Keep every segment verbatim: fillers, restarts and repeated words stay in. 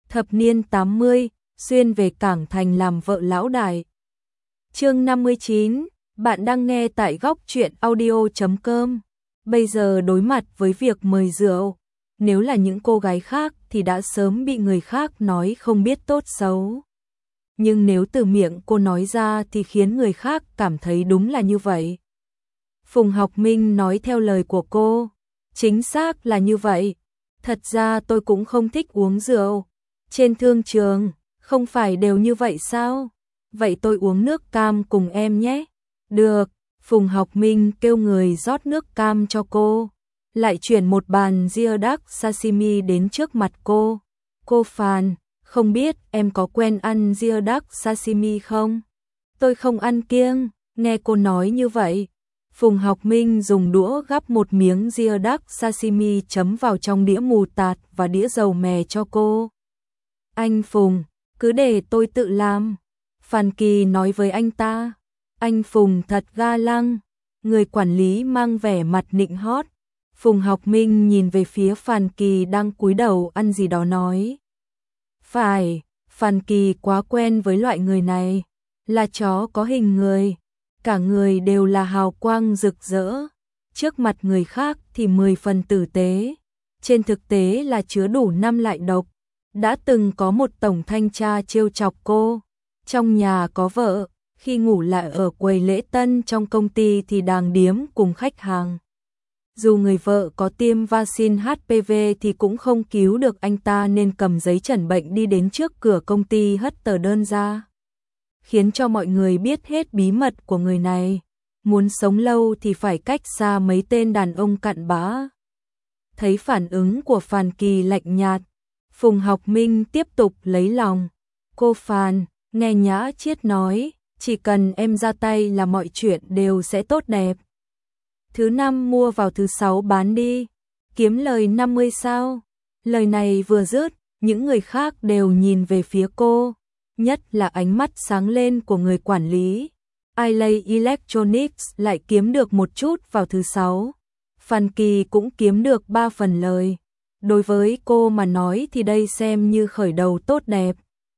Thập niên tám mươi, xuyên về Cảng Thành làm vợ lão đại. Chương năm mươi chín, bạn đang nghe tại góc truyện audio chấm com. Bây giờ đối mặt với việc mời rượu, nếu là những cô gái khác thì đã sớm bị người khác nói không biết tốt xấu. Nhưng nếu từ miệng cô nói ra thì khiến người khác cảm thấy đúng là như vậy. Phùng Học Minh nói theo lời của cô, chính xác là như vậy. Thật ra tôi cũng không thích uống rượu. Trên thương trường, không phải đều như vậy sao? Vậy tôi uống nước cam cùng em nhé. Được, Phùng Học Minh kêu người rót nước cam cho cô, lại chuyển một bàn Geoduck sashimi đến trước mặt cô. Cô phàn, không biết em có quen ăn Geoduck sashimi không? Tôi không ăn kiêng, nghe cô nói như vậy. Phùng Học Minh dùng đũa gắp một miếng Geoduck sashimi chấm vào trong đĩa mù tạt và đĩa dầu mè cho cô. Anh Phùng, cứ để tôi tự làm. Phan Kỳ nói với anh ta. Anh Phùng thật ga lăng. Người quản lý mang vẻ mặt nịnh hót. Phùng Học Minh nhìn về phía Phan Kỳ đang cúi đầu ăn gì đó nói. Phải, Phan Kỳ quá quen với loại người này. Là chó có hình người. Cả người đều là hào quang rực rỡ. Trước mặt người khác thì mười phần tử tế. Trên thực tế là chứa đủ năm loại độc. Đã từng có một tổng thanh tra trêu chọc cô. Trong nhà có vợ, khi ngủ lại ở quầy lễ tân trong công ty thì đàng điếm cùng khách hàng. Dù người vợ có tiêm vaccine hát pê vê thì cũng không cứu được anh ta nên cầm giấy chẩn bệnh đi đến trước cửa công ty hất tờ đơn ra. Khiến cho mọi người biết hết bí mật của người này. Muốn sống lâu thì phải cách xa mấy tên đàn ông cặn bã. Thấy phản ứng của Phan Kỳ lạnh nhạt, Phùng Học Minh tiếp tục lấy lòng. Cô Phan, nghe Nhã Chiết nói, chỉ cần em ra tay là mọi chuyện đều sẽ tốt đẹp. Thứ năm mua vào thứ sáu bán đi, kiếm lời năm mươi sao. Lời này vừa dứt, những người khác đều nhìn về phía cô, nhất là ánh mắt sáng lên của người quản lý. Ilay Electronics lại kiếm được một chút vào thứ sáu. Phan Kỳ cũng kiếm được ba phần lời. Đối với cô mà nói thì đây xem như khởi đầu tốt đẹp.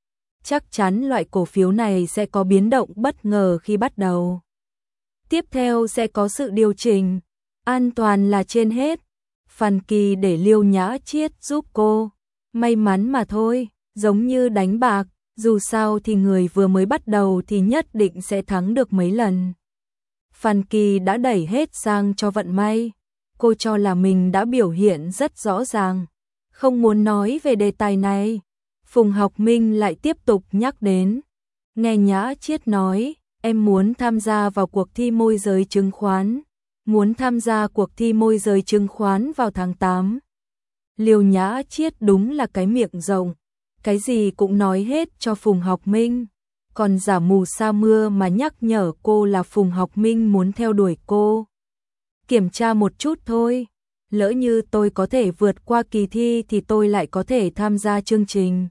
Chắc chắn loại cổ phiếu này sẽ có biến động bất ngờ khi bắt đầu. Tiếp theo sẽ có sự điều chỉnh. An toàn là trên hết. Phan Kỳ để Liêu Nhã Chiết giúp cô. May mắn mà thôi, giống như đánh bạc. Dù sao thì người vừa mới bắt đầu thì nhất định sẽ thắng được mấy lần. Phan Kỳ đã đẩy hết sang cho vận may. Cô cho là mình đã biểu hiện rất rõ ràng. Không muốn nói về đề tài này. Phùng Học Minh lại tiếp tục nhắc đến. Nghe Nhã Chiết nói, em muốn tham gia vào cuộc thi môi giới chứng khoán. Muốn tham gia cuộc thi môi giới chứng khoán vào tháng tám. Liêu Nhã Chiết đúng là cái miệng rộng. Cái gì cũng nói hết cho Phùng Học Minh. Còn giả mù sa mưa mà nhắc nhở cô là Phùng Học Minh muốn theo đuổi cô. Kiểm tra một chút thôi. Lỡ như tôi có thể vượt qua kỳ thi thì tôi lại có thể tham gia chương trình.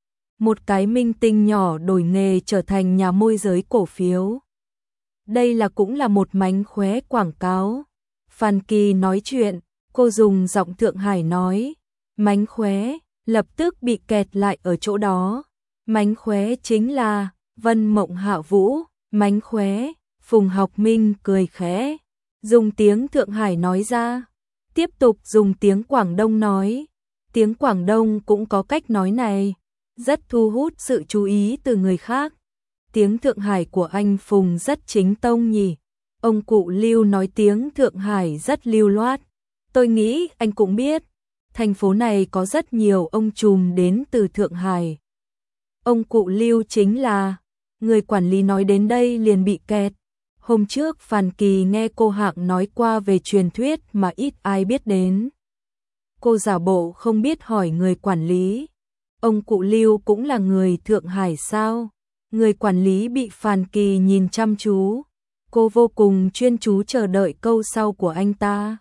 Một cái minh tinh nhỏ đổi nghề trở thành nhà môi giới cổ phiếu. Đây là cũng là một mánh khóe quảng cáo. Phan Kỳ nói chuyện, cô dùng giọng Thượng Hải nói. Mánh khóe, lập tức bị kẹt lại ở chỗ đó. Mánh khóe chính là Vân Mộng Hạ Vũ. Mánh khóe, Phùng Học Minh cười khẽ. Dùng tiếng Thượng Hải nói ra. Tiếp tục dùng tiếng Quảng Đông nói. Tiếng Quảng Đông cũng có cách nói này. Rất thu hút sự chú ý từ người khác. Tiếng Thượng Hải của anh Phùng rất chính tông nhỉ. Ông cụ Lưu nói tiếng Thượng Hải rất lưu loát. Tôi nghĩ anh cũng biết. Thành phố này có rất nhiều ông trùm đến từ Thượng Hải. Ông cụ Lưu chính là. Người quản lý nói đến đây liền bị kẹt. Hôm trước Phan Kỳ nghe cô Hạng nói qua về truyền thuyết mà ít ai biết đến. Cô giả bộ không biết hỏi người quản lý. Ông cụ Lưu cũng là người Thượng Hải sao? Người quản lý bị Phan Kỳ nhìn chăm chú. Cô vô cùng chuyên chú chờ đợi câu sau của anh ta.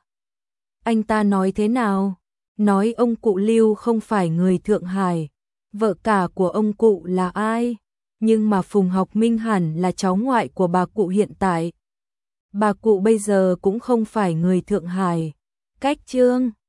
Anh ta nói thế nào? Nói ông cụ Lưu không phải người Thượng Hải. Vợ cả của ông cụ là ai? Nhưng mà Phùng Học Minh hẳn là cháu ngoại của bà cụ hiện tại. Bà cụ bây giờ cũng không phải người Thượng Hải. Cách chương